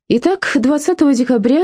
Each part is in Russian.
Итак, 20 декабря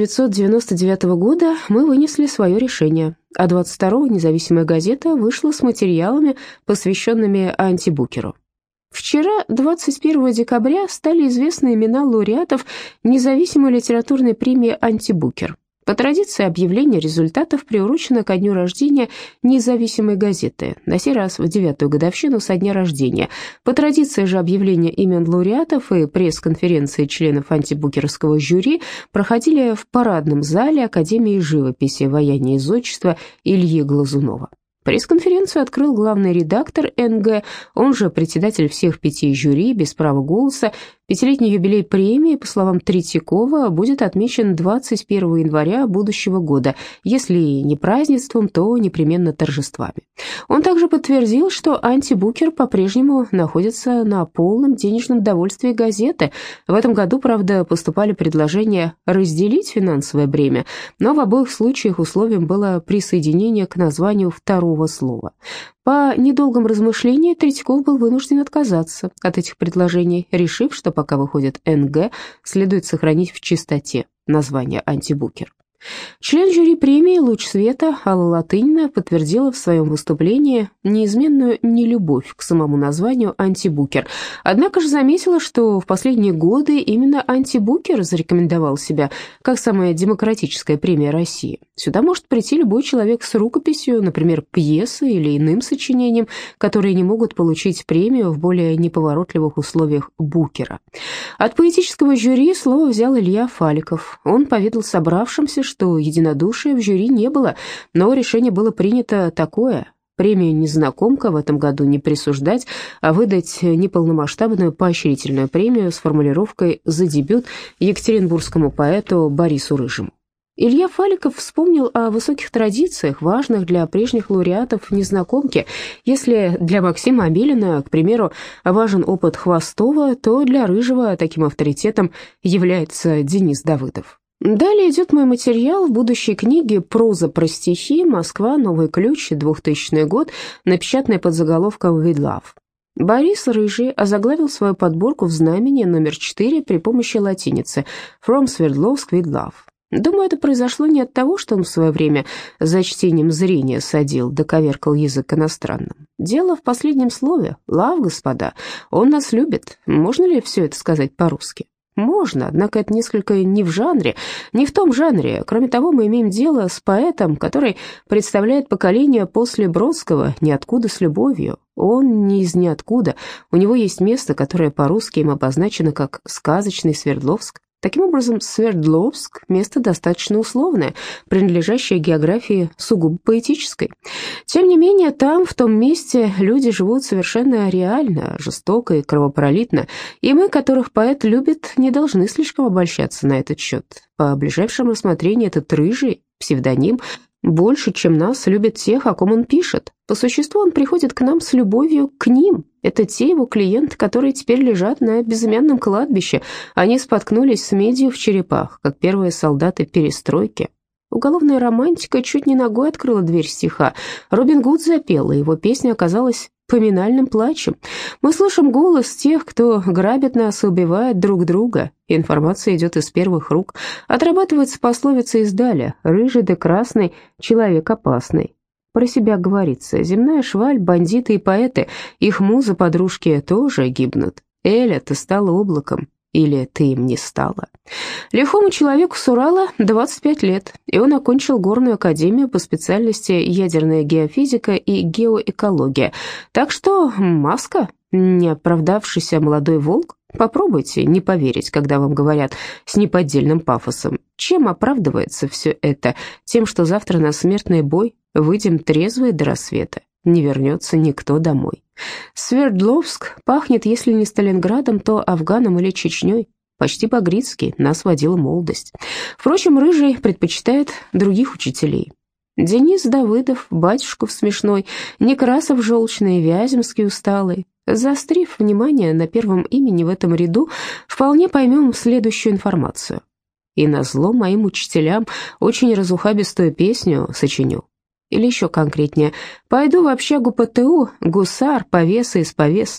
1999 года мы вынесли свое решение, а 22-го «Независимая газета» вышла с материалами, посвященными антибукеру. Вчера, 21 декабря, стали известны имена лауреатов независимой литературной премии «Антибукер». По традиции, объявление результатов приурочено ко дню рождения независимой газеты, на сей раз в 9-ю годовщину со дня рождения. По традиции же объявление имен лауреатов и пресс-конференции членов антибукеровского жюри проходили в парадном зале Академии живописи, ваяния и зодчества Ильи Глазунова. Пресс-конференцию открыл главный редактор НГ, он же председатель всех 5 жюри без права голоса. Пятилетний юбилей премии, по словам Третьякова, будет отмечен 21 января будущего года, если не празднеством, то непременно торжествами. Он также подтвердил, что антибукер по-прежнему находится на полном денежном довольствии газеты. В этом году, правда, поступали предложения разделить финансовое бремя, но в обоих случаях условием было присоединение к названию второго слова. По недолгом размышлении Третьяков был вынужден отказаться от этих предложений, решив, что пока выходит НГ, следует сохранить в чистоте название «Антибукер». Член жюри премии «Луч света» Алла Латынина подтвердила в своем выступлении неизменную нелюбовь к самому названию «Антибукер», однако же заметила, что в последние годы именно «Антибукер» зарекомендовал себя как самая демократическая премия России. Сюда может прийти любой человек с рукописью, например, пьесы или иным сочинением, которые не могут получить премию в более неповоротливых условиях букера. От поэтического жюри слово взял Илья Фаликов. Он поведал собравшимся, что единодушия в жюри не было, но решение было принято такое: премию «Незнакомка» в этом году не присуждать, а выдать неполномасштабную поощрительную премию с формулировкой «За дебют» екатеринбургскому поэту Борису Рыжему. Илья Фаликов вспомнил о высоких традициях, важных для прежних лауреатов «Незнакомки». Если для Максима Амелина, к примеру, важен опыт Хвостова, то для Рыжего таким авторитетом является Денис Давыдов. Далее идет мой материал в будущей книге «Проза про стихи. Москва. Новый ключ. 2000 год», напечатанной под заголовком «With Love». Борис Рыжий озаглавил свою подборку в знамени номер 4 при помощи латиницы «From Sverdlovsk with Love». Думаю, это произошло не от того, что он в свое время за чтением зрения садил, да коверкал язык иностранным. Дело в последнем слове. «Love», господа. Он нас любит. Можно ли все это сказать по-русски? Можно, однако это несколько не в жанре, не в том жанре. Кроме того, мы имеем дело с поэтом, который представляет поколение после Бродского «Ниоткуда с любовью». Он не из ниоткуда, у него есть место, которое по-русски им обозначено как «сказочный Свердловск». Таким образом, Свердловск – место достаточно условное, принадлежащее географии сугубо поэтической. Тем не менее, там, в том месте, люди живут совершенно реально, жестоко и кровопролитно, и мы, которых поэт любит, не должны слишком обольщаться на этот счет. По ближайшему рассмотрению этот Рыжий, псевдоним, больше, чем нас, любит тех, о ком он пишет. По существу он приходит к нам с любовью к ним. Это те его клиенты, которые теперь лежат на безымянном кладбище. Они споткнулись с медью в черепах, как первые солдаты перестройки. Уголовная романтика чуть не ногой открыла дверь стиха. Робин Гуд запел, и его песня оказалась поминальным плачем. Мы слышим голос тех, кто грабит нас и убивает друг друга. Информация идет из первых рук. Отрабатывается пословица из Даля: «Рыжий да красный, человек опасный». Про себя говорится: земная шваль, бандиты и поэты, их музы-подружки тоже гибнут. Эля, ты стала облаком, или ты им не стала. Лихому человеку с Урала 25 лет, и он окончил горную академию по специальности ядерная геофизика и геоэкология. Так что маска, не оправдавшийся молодой волк. Попробуйте не поверить, когда вам говорят с неподдельным пафосом. Чем оправдывается все это? Тем, что завтра на смертный бой выйдем трезвые до рассвета. Не вернется никто домой. Свердловск пахнет, если не Сталинградом, то Афганом или Чечней. Почти по-грицки нас водила молодость. Впрочем, Рыжий предпочитает других учителей. Денис Давыдов, Батюшков смешной, Некрасов желчный, Вяземский усталый. Заострив внимание на первом имени в этом ряду, вполне поймем следующую информацию. И назло моим учителям очень разухабистую песню сочиню. Или еще конкретнее: пойду в общагу ПТУ, гусар, повеса из повес.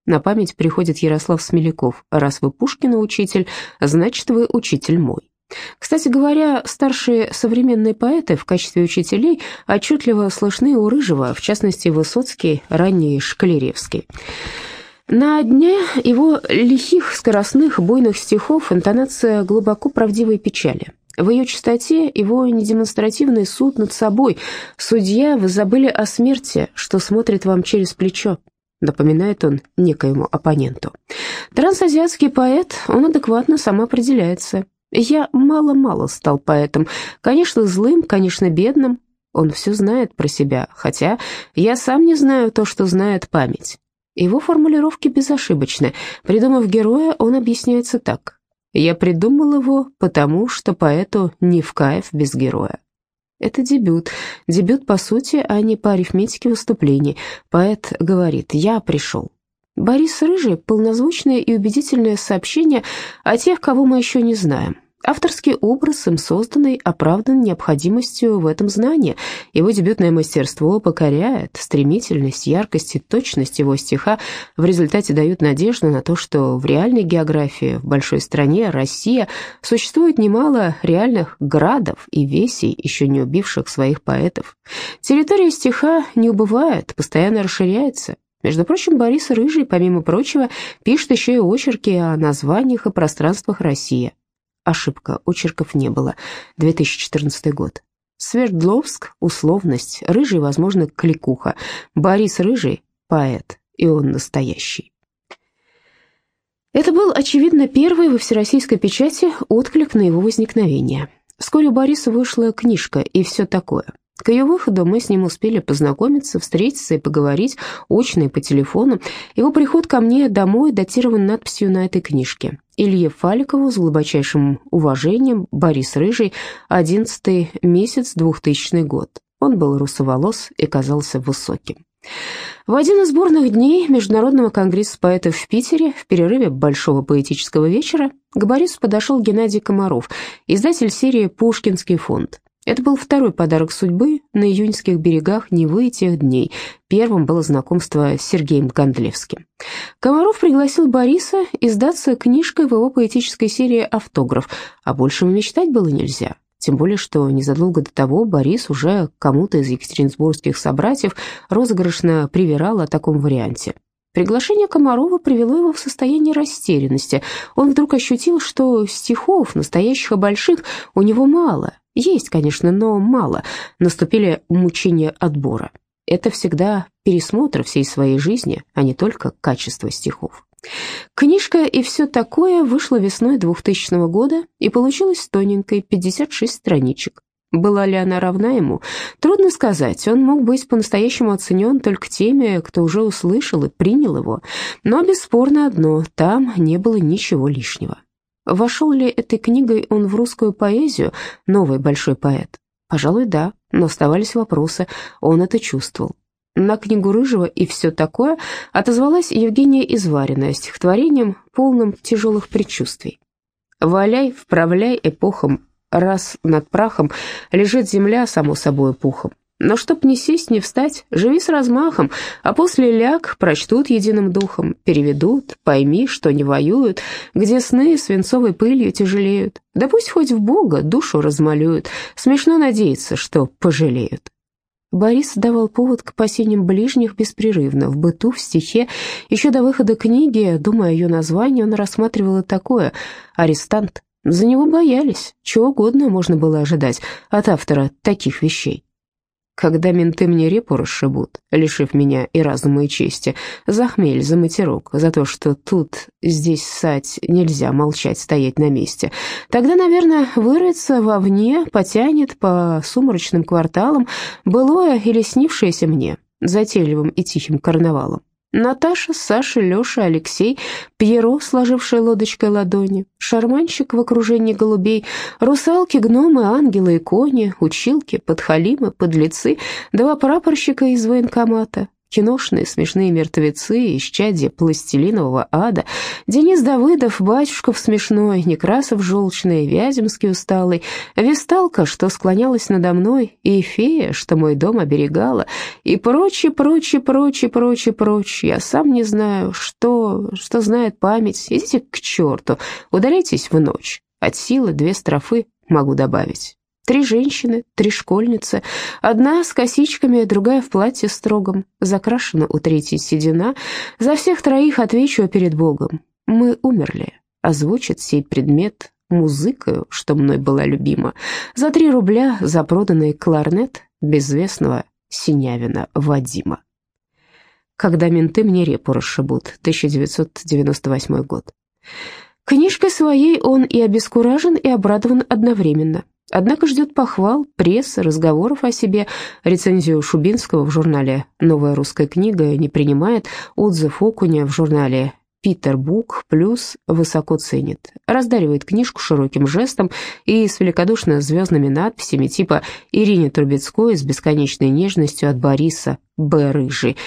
На память приходит Ярослав Смеляков: «Раз вы Пушкина учитель, значит, вы учитель мой». Кстати говоря, старшие современные поэты в качестве учителей отчетливо слышны у Рыжего, в частности, Высоцкий, ранний Шкалеревский. На дне его лихих, скоростных, буйных стихов интонация глубоко правдивой печали. В ее чистоте его недемонстративный суд над собой. «Судья, вы забыли о смерти, что смотрит вам через плечо», напоминает он некоему оппоненту. Трансазиатский поэт, он адекватно самоопределяется. «Я мало-мало стал поэтом, конечно, злым, конечно, бедным». Он все знает про себя, хотя я сам не знаю то, что знает память. Его формулировки безошибочны. Придумав героя, он объясняется так: «Я придумал его, потому что поэту не в кайф без героя». Это дебют. Дебют по сути, а не по арифметике выступлений. Поэт говорит: «Я пришел». Борис Рыжий — полнозвучное и убедительное сообщение о тех, кого мы еще не знаем. Авторский образ, им созданный, оправдан необходимостью в этом знании. Его дебютное мастерство покоряет, стремительность, яркость и точность его стиха в результате дают надежду на то, что в реальной географии, в большой стране, Россия, существует немало реальных градов и весей, еще не убивших своих поэтов. Территория стиха не убывает, постоянно расширяется. Между прочим, Борис Рыжий, помимо прочего, пишет еще и очерки о названиях и пространствах России. Ошибка, очерков не было. 2014 год. Свердловск — условность, Рыжий, возможно, кликуха. Борис Рыжий — поэт, и он настоящий. Это был, очевидно, первый во всероссийской печати отклик на его возникновение. Вскоре у Бориса вышла книжка «И все такое». К ее выходу мы с ним успели познакомиться, встретиться и поговорить очно и по телефону. Его приход ко мне домой датирован надписью на этой книжке: «Илье Фаликову с глубочайшим уважением, Борис Рыжий, 11-й месяц, 2000 год». Он был русоволос и казался высоким. В один из сборных дней Международного конгресса поэтов в Питере, в перерыве Большого поэтического вечера, к Борису подошел Геннадий Комаров, издатель серии «Пушкинский фонд». Это был второй подарок судьбы на июньских берегах Невы тех дней. Первым было знакомство с Сергеем Гондлевским. Комаров пригласил Бориса издаться книжкой в его поэтической серии «Автограф», а большего мечтать было нельзя. Тем более, что незадолго до того Борис уже кому-то из екатеринбургских собратьев розыгрышно привирал о таком варианте. Приглашение Комарова привело его в состояние растерянности. Он вдруг ощутил, что стихов, настоящих и больших, у него мало. Есть, конечно, но мало. Наступили мучения отбора. Это всегда пересмотр всей своей жизни, а не только качество стихов. Книжка «И все такое» вышла весной 2000 года и получилась тоненькой, 56 страничек. Была ли она равна ему? Трудно сказать, он мог быть по-настоящему оценен только теми, кто уже услышал и принял его. Но бесспорно одно, там не было ничего лишнего. Вошел ли этой книгой он в русскую поэзию, новый большой поэт? Пожалуй, да, но оставались вопросы, он это чувствовал. На книгу Рыжего «И все такое» отозвалась Евгения Изварина стихотворением, полным тяжелых предчувствий. «Валяй, вправляй эпохам, раз над прахом лежит земля само собой пухом. Но чтоб не сесть, не встать, живи с размахом, а после ляг прочтут единым духом, переведут, пойми, что не воюют, где сны свинцовой пылью тяжелеют. Да пусть хоть в Бога душу размалюют, смешно надеяться, что пожалеют». Борис давал повод к опасениям ближних беспрерывно, в быту, в стихе. Еще до выхода книги, думая о ее названии, он рассматривал и такое: «Арестант». За него боялись, чего угодно можно было ожидать от автора таких вещей. Когда менты мне репу расшибут, лишив меня и разума, и чести, за хмель, за матерок, за то, что тут, здесь ссать, нельзя молчать, стоять на месте, тогда, наверное, вырыться вовне, потянет по сумрачным кварталам былое или снившееся мне, затейливым и тихим карнавалом. Наташа, Саша, Леша, Алексей, Пьеро, сложившая лодочкой ладони, шарманщик в окружении голубей, русалки, гномы, ангелы и кони, училки, подхалимы, подлецы, два прапорщика из военкомата, Киношные смешные мертвецы, исчадья пластилинового ада, Денис Давыдов, Батюшков смешной, Некрасов желчный, Вяземский усталый, Весталка, что склонялась надо мной, и фея, что мой дом оберегала, и прочее, прочее, прочее, прочее, прочее. Я сам не знаю, что знает память. Идите к черту, удаляйтесь в ночь. От силы 2 строфы могу добавить. 3 женщины, 3 школьницы, одна с косичками, другая в платье строгом, закрашена у третьей седина. За всех 3 отвечу перед Богом. Мы умерли, озвучит сей предмет музыкою, что мной была любима, за 3 рубля за проданный кларнет безвестного Синявина Вадима. Когда менты мне репу расшибут, 1998 год. Книжкой своей он и обескуражен, и обрадован одновременно. Однако ждет похвал, прессы, разговоров о себе. Рецензию Шубинского в журнале «Новая русская книга» не принимает, отзыв Окуня в журнале «Питер Бук плюс» высоко ценит. Раздаривает книжку широким жестом и с великодушно звездными надписями типа «Ирине Трубецкой с бесконечной нежностью от Бориса Б. Рыжий,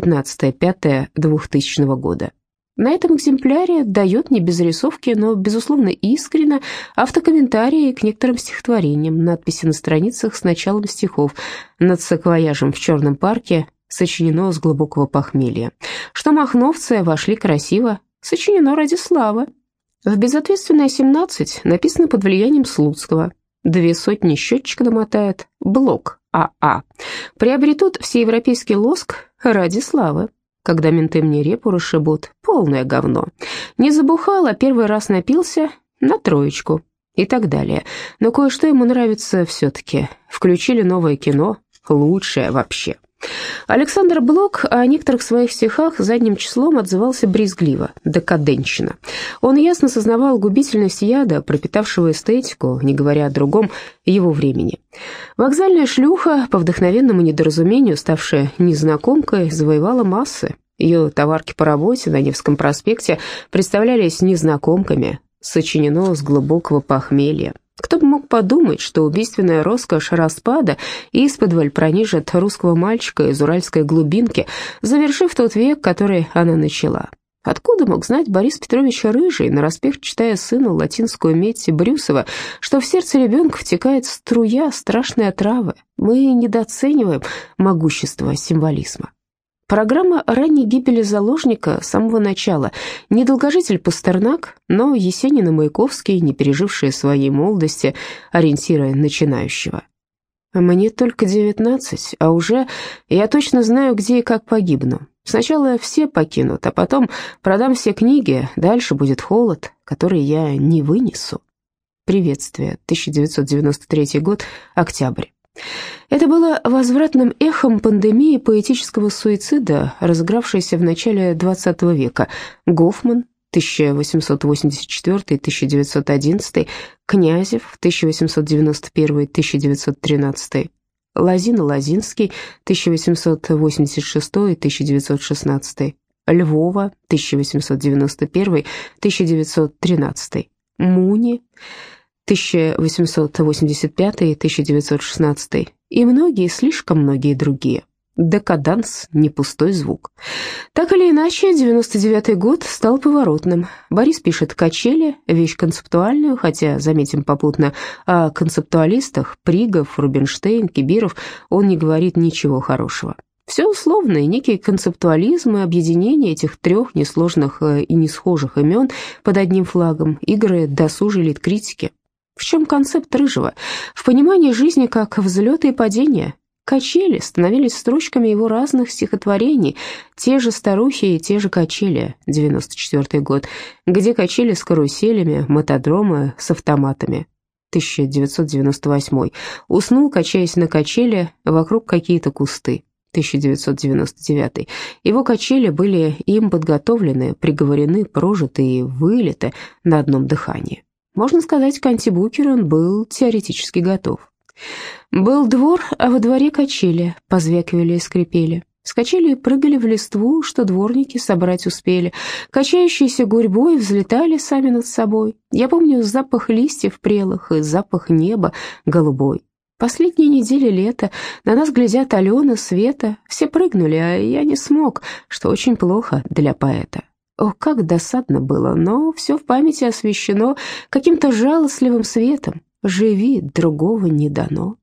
15.05.2000 года». На этом экземпляре дает не без рисовки, но, безусловно, искренно автокомментарии к некоторым стихотворениям, надписи на страницах с началом стихов. Над саквояжем в Черном парке сочинено с глубокого похмелья. Что махновцы вошли красиво, сочинено ради славы. В безответственное 17 написано под влиянием Слуцкого. 200 счетчика намотает, блок АА. Приобретут всеевропейский лоск ради славы. Когда менты мне репу расшибут, полное говно. Не забухал, а первый раз напился на 3 и так далее. Но кое-что ему нравится все-таки. Включили новое кино, лучшее вообще. Александр Блок о некоторых своих стихах задним числом отзывался брезгливо, декаденщина. Он ясно сознавал губительность яда, пропитавшего эстетику, не говоря о другом, его времени. Вокзальная шлюха, по вдохновенному недоразумению ставшая незнакомкой, завоевала массы. Ее товарки по работе на Невском проспекте представлялись незнакомками, сочинено с глубокого похмелья. Кто бы мог подумать, что убийственная роскошь распада исподволь пронижит русского мальчика из уральской глубинки, завершив тот век, который она начала. Откуда мог знать Борис Петрович Рыжий, нараспев читая сыну латинскую медь Брюсова, что в сердце ребенка втекает струя страшной отравы? Мы недооцениваем могущество символизма. Программа ранней гибели заложника с самого начала. Не долгожитель Пастернак, но Есенин и Маяковский, не пережившие своей молодости, ориентиры начинающего. Мне только 19, а уже я точно знаю, где и как погибну. Сначала все покинут, а потом продам все книги, дальше будет холод, который я не вынесу. Приветствие, 1993 год, октябрь. Это было возвратным эхом пандемии поэтического суицида, разыгравшейся в начале XX века. Гофман, 1884-1911, Князев, 1891-1913, Лозина-Лозинский, 1886-1916, Львова, 1891-1913, Муни, 1885-1916 и многие, слишком многие другие. Декаданс — не пустой звук. Так или иначе, 99-й год стал поворотным. Борис пишет «Качели», вещь концептуальную, хотя, заметим попутно, о концептуалистах Пригов, Рубинштейн, Кибиров он не говорит ничего хорошего. Все условно, и некий концептуализм и объединение этих 3 несложных и несхожих имен под одним флагом, игры досужей литкритики. В чем концепт Рыжего? В понимании жизни как взлета и падения. Качели становились строчками его разных стихотворений, те же старухи и те же качели, 94 год, где качели с каруселями, мотодромы с автоматами, 1998, уснул, качаясь на качели, вокруг какие-то кусты, 1999. Его качели были им подготовлены, приговорены, прожиты и вылиты на одном дыхании. Можно сказать, к антибукеру он был теоретически готов. Был двор, а во дворе качели, позвякивали и скрипели. С качелей прыгали в листву, что дворники собрать успели. Качающиеся гурьбой взлетали сами над собой. Я помню запах листьев прелых и запах неба голубой. Последние недели лета, на нас глядят Алена, Света, все прыгнули, а я не смог, что очень плохо для поэта. О, как досадно было, но все в памяти освещено каким-то жалостливым светом. Живи, другого не дано.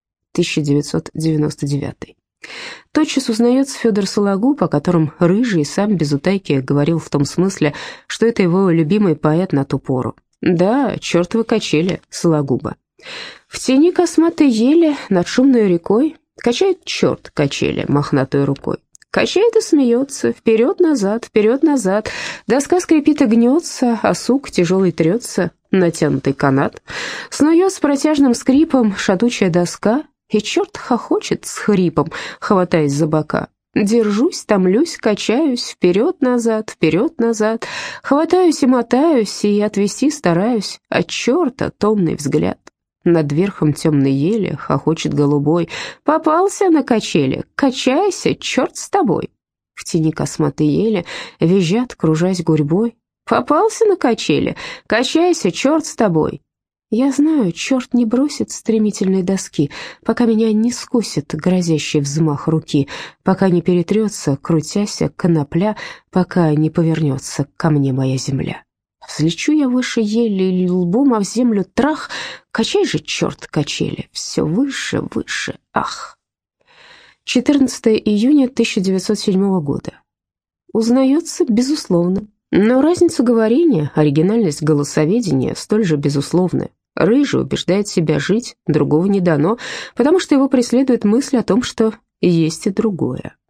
1999. Тотчас узнается Федор Сологуб, о котором Рыжий сам без утайки говорил в том смысле, что это его любимый поэт на ту пору. Да, чертовы качели Сологуба. В тени косматой ели над шумной рекой качает черт качели мохнатой рукой. Качает и смеется, вперед-назад, доска скрипит и гнется, а сук тяжелый трется, натянутый канат. Снует с протяжным скрипом шатучая доска, и черт хохочет с хрипом, хватаясь за бока. Держусь, томлюсь, качаюсь, вперед-назад, хватаюсь и мотаюсь, и отвести стараюсь от черта томный взгляд. Над верхом темной ели хохочет голубой. Попался на качели, качайся, черт с тобой. В тени косматой ели визжат, кружась гурьбой. Попался на качели, качайся, черт с тобой. Я знаю, черт не бросит стремительной доски, пока меня не скусит грозящий взмах руки, пока не перетрется, крутяся, конопля, пока не повернется ко мне моя земля. Взлечу я выше ели или лбом, а в землю трах, качай же, черт, качели, все выше, ах. 14 июня 1907 года. Узнается, безусловно, но разница говорения, оригинальность голосоведения столь же безусловны. Рыжий убеждает себя жить, другого не дано, потому что его преследует мысль о том, что есть и другое.